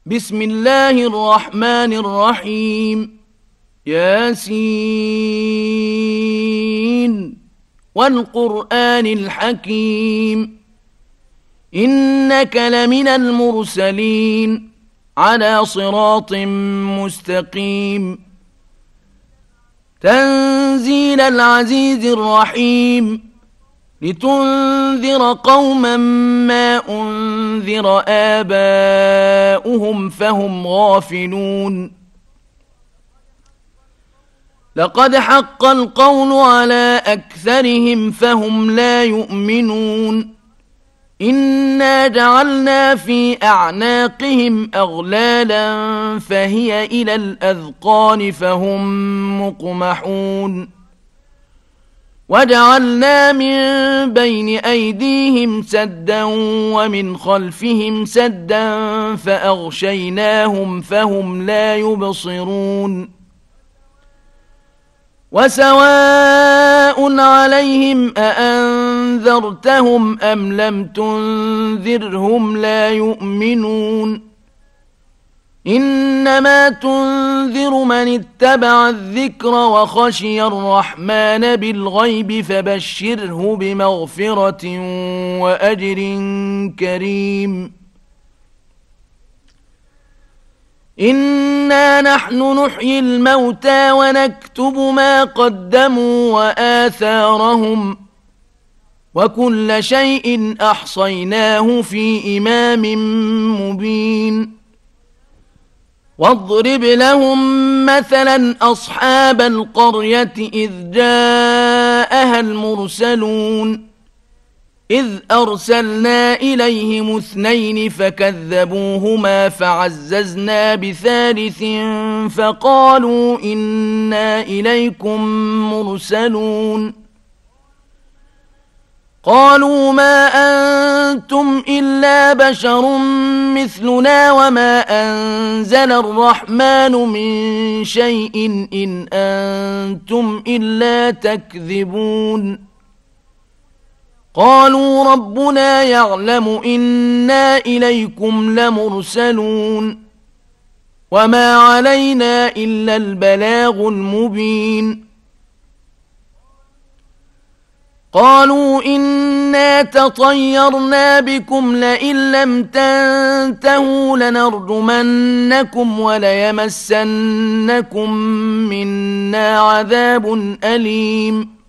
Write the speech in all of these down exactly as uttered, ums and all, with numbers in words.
بسم الله الرحمن الرحيم. ياسين والقرآن الحكيم إنك لمن المرسلين على صراط مستقيم. تنزيل العزيز الرحيم لتنذر قوما ما أنذر آباؤهم فهم غافلون. لقد حق القول على أكثرهم فهم لا يؤمنون. إنا جعلنا في أعناقهم أغلالا فهي إلى الأذقان فهم مقمحون. وجعلنا من بين أيديهم سدا ومن خلفهم سدا فأغشيناهم فهم لا يبصرون. وسواء عليهم أأنذرتهم أم لم تنذرهم لا يؤمنون. إنما تنذر من اتبع الذكر وخشي الرحمن بالغيب فبشره بمغفرة وأجر كريم. إنا نحن نحيي الموتى ونكتب ما قدموا وآثارهم وكل شيء أحصيناه في إمام مبين. واضرب لهم مثلا أصحاب القرية إذ جاءها المرسلون إذ أرسلنا إليهم اثنين فكذبوهما فعززنا بثالث فقالوا إنا إليكم مرسلون. قالوا ما أنتم إلا بشر مثلنا وما أنزل الرحمن من شيء إن أنتم إلا تكذبون. قالوا ربنا يعلم إنا إليكم لمرسلون وما علينا إلا البلاغ المبين. قالوا إنا تطيرنا بكم لئن لم تنتهوا لنرجمنكم وليمسنكم منا عذاب أليم.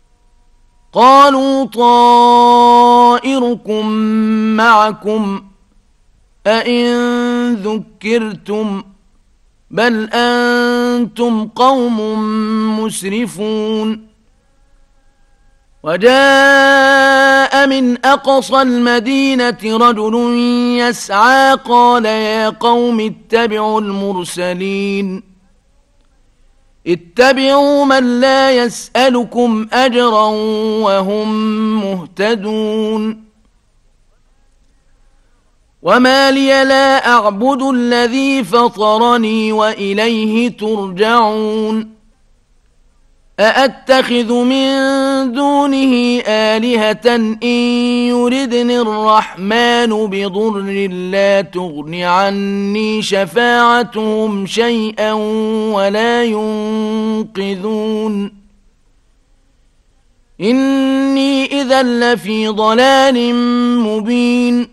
قالوا طائركم معكم أئن ذكرتم بل أنتم قوم مسرفون. وجاء من أقصى المدينة رجل يسعى قال يا قوم اتبعوا المرسلين اتبعوا من لا يسألكم أجرا وهم مهتدون. وما لي لا أعبد الذي فطرني وإليه ترجعون. أأتخذ من دونه آلهة إن يردني الرحمن بضر لا تغن عني شفاعتهم شيئا ولا ينقذون. إني إذا لفي ضلال مبين.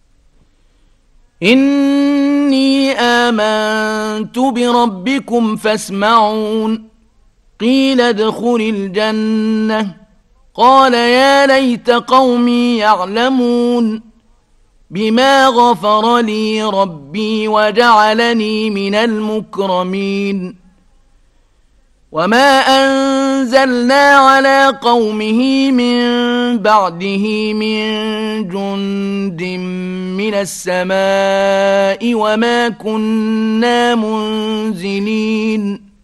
إني آمنت بربكم فاسمعون. قيل ادخل الجنة قال يا ليت قومي يعلمون بما غفر لي ربي وجعلني من المكرمين. وما أنزلنا على قومه من بعده من جند من السماء وما كنا منزلين.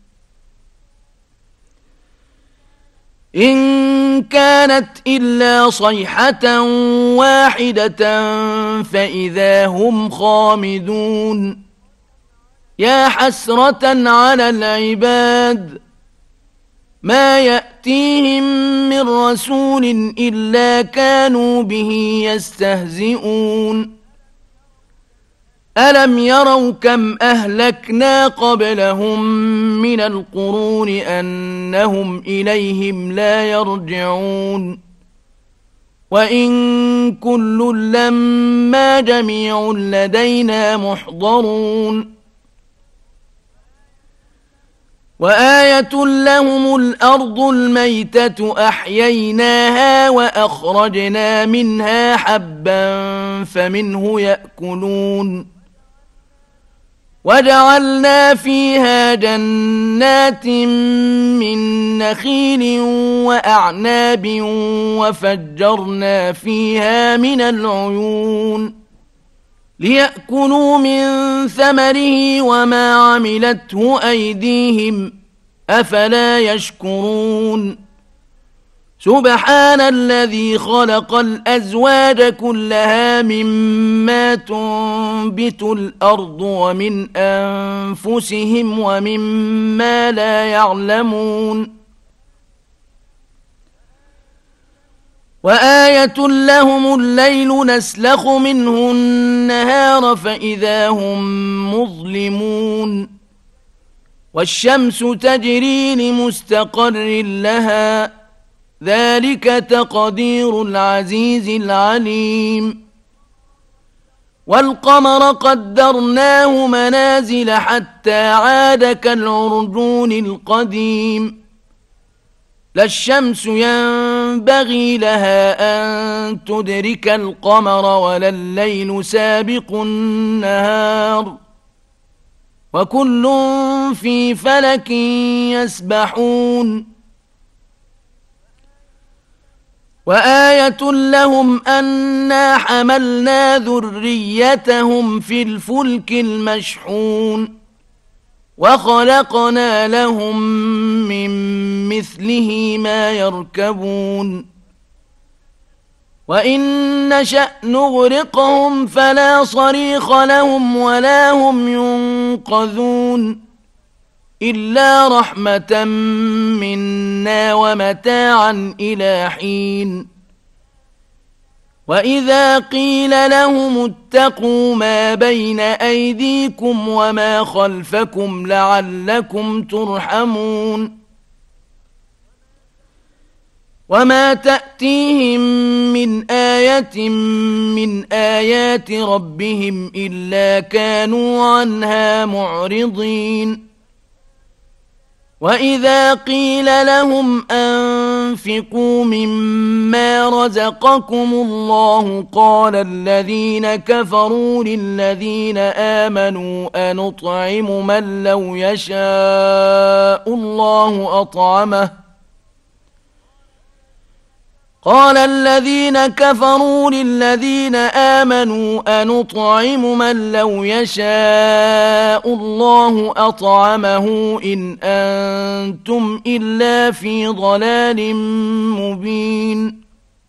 إن كانت إلا صيحة واحدة فإذا هم خامدون. يا حسرة على العباد ما يأتيهم من رسول إلا كانوا به يستهزئون ألم يروا كم أهلكنا قبلهم من القرون أنهم إليهم لا يرجعون وإن كل لما جميع لدينا محضرون وآية لهم الأرض الميتة أحييناها وأخرجنا منها حبا فمنه يأكلون وجعلنا فيها جنات من نخيل وأعناب وفجرنا فيها من العيون ليأكلوا من ثمره وما عملته أيديهم أفلا يشكرون سبحان الذي خلق الأزواج كلها مما تنبت الأرض ومن أنفسهم ومما لا يعلمون وآية لهم الليل نسلخ منه النهار فإذا هم مظلمون والشمس تجري لمستقر لها ذلك تقدير العزيز العليم والقمر قدرناه منازل حتى عاد كالعرجون القديم لا الشمس ينبغي لها أن تدرك القمر ولا الليل سابق النهار وكل في فلك يسبحون وآية لهم أنا حملنا ذريتهم في الفلك المشحون وخلقنا لهم من مثله ما يركبون وإن نشأ نغرقهم فلا صريخ لهم ولا هم ينقذون إلا رحمة منا ومتاعا إلى حين وإذا قيل لهم اتقوا ما بين أيديكم وما خلفكم لعلكم ترحمون وما تأتيهم من آية من آيات ربهم إلا كانوا عنها معرضين وإذا قيل لهم أنفقوا مما رزقكم الله قال الذين كفروا للذين آمنوا أنطعم من لو يشاء الله أطعمه قال الذين كفروا للذين آمنوا أنطعم من لو يشاء الله أطعمه إن أنتم إلا في ضلال مبين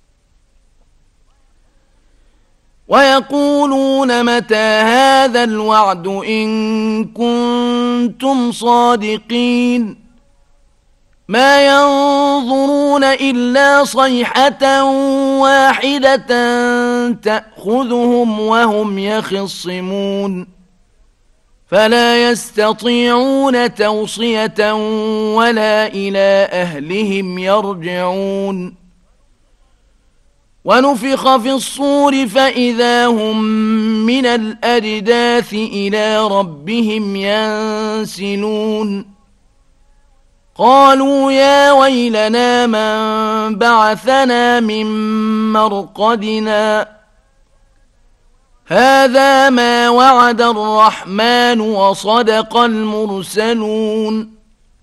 ويقولون متى هذا الوعد إن كنتم صادقين ما ينظرون إلا صيحة واحدة تأخذهم وهم يخصمون فلا يستطيعون توصية ولا إلى أهلهم يرجعون ونفخ في الصور فإذا هم من الأجداث إلى ربهم ينسلون قالوا يا ويلنا من بعثنا من مرقدنا هذا ما وعد الرحمن وصدق المرسلون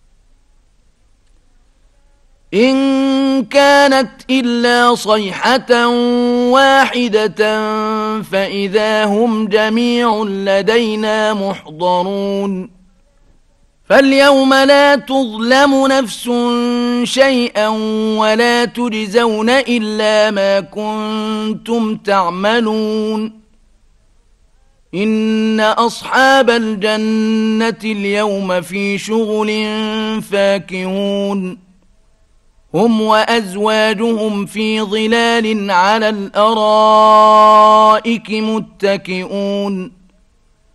إن كانت إلا صيحة واحدة فإذا هم جميع لدينا محضرون فاليوم لا تظلم نفس شيئا ولا تجزون إلا ما كنتم تعملون إن أصحاب الجنة اليوم في شغل فاكهون هم وأزواجهم في ظلال على الأرائك متكئون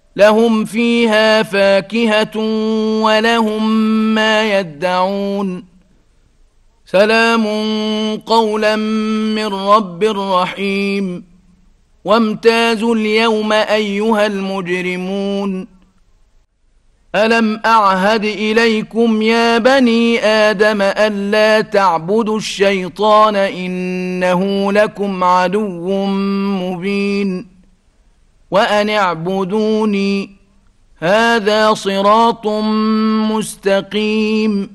لهم فيها فاكهة ولهم ما يدعون سلام قولا من رب رحيم وامتازوا اليوم أيها المجرمون ألم أعهد إليكم يا بني آدم ألا تعبدوا الشيطان إنه لكم عدو مبين وأن اعبدوني هذا صراط مستقيم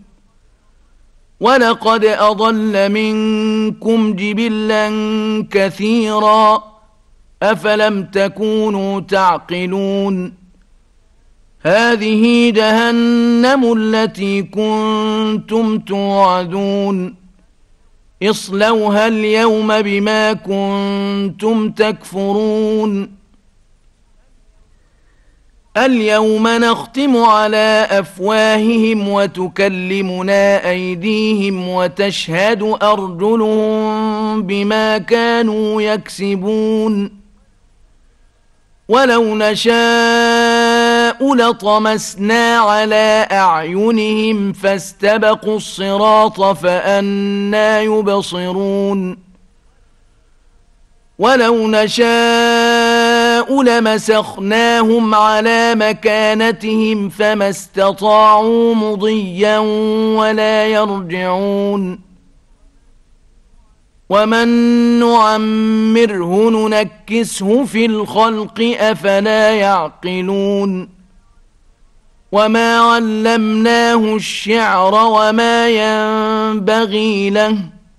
ولقد أضل منكم جبلا كثيرا أفلم تكونوا تعقلون هذه جهنم التي كنتم توعدون اصلوها اليوم بما كنتم تكفرون اليوم نختم على أفواههم وتكلمنا أيديهم وتشهد أرجلهم بما كانوا يكسبون ولو نشاء لطمسنا على أعينهم فاستبقوا الصراط فأنى يبصرون ولو نشاء لمسخناهم على مكانتهم فما استطاعوا مضيا ولا يرجعون ومن نعمره ننكسه في الخلق أفلا يعقلون وما علمناه الشعر وما ينبغي له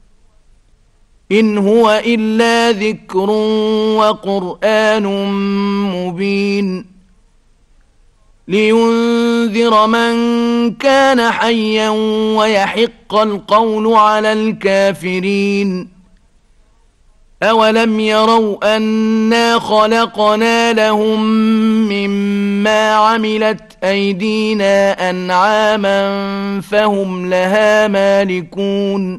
إن هو إلا ذكر وقرآن مبين لينذر من كان حيا ويحق القول على الكافرين أولم يروا أنا خلقنا لهم مما عملت أيدينا أنعاما فهم لها مالكون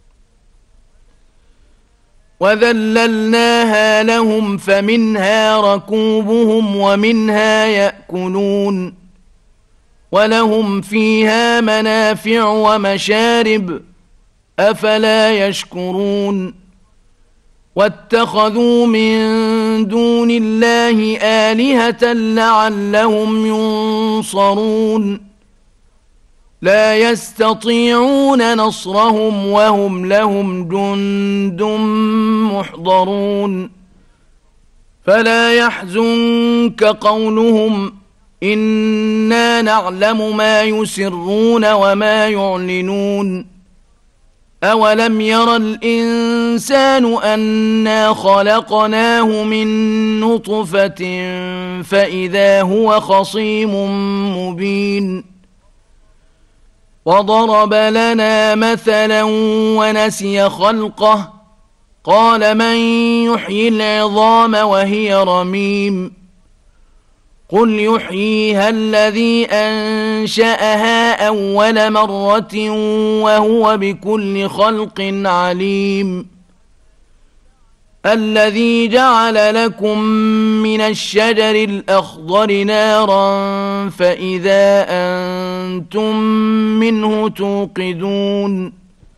وذللناها لهم فمنها ركوبهم ومنها يأكلون ولهم فيها منافع ومشارب أفلا يشكرون واتخذوا من دون الله آلهة لعلهم ينصرون لا يستطيعون نصرهم وهم لهم جند محضرون فلا يحزنك قولهم إنا نعلم ما يسرون وما يعلنون أولم ير الإنسان أنا خلقناه من نطفة فإذا هو خصيم مبين وضرب لنا مثلا ونسي خلقه قال من يحيي العظام وهي رميم قل يحييها الذي أنشأها أول مرة وهو بكل خلق عليم الذي جعل لكم من الشجر الأخضر نارا فإذا أنتم منه توقدون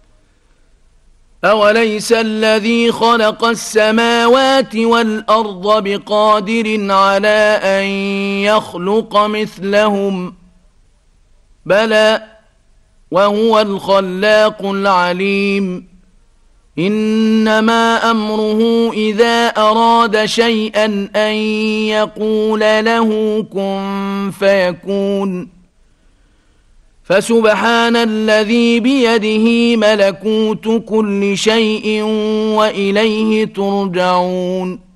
أوليس الذي خلق السماوات والأرض بقادر على أن يخلق مثلهم بلى وهو الخلاق العليم إنما أمره إذا أراد شيئا أن يقول له كن فيكون فسبحان الذي بيده ملكوت كل شيء وإليه ترجعون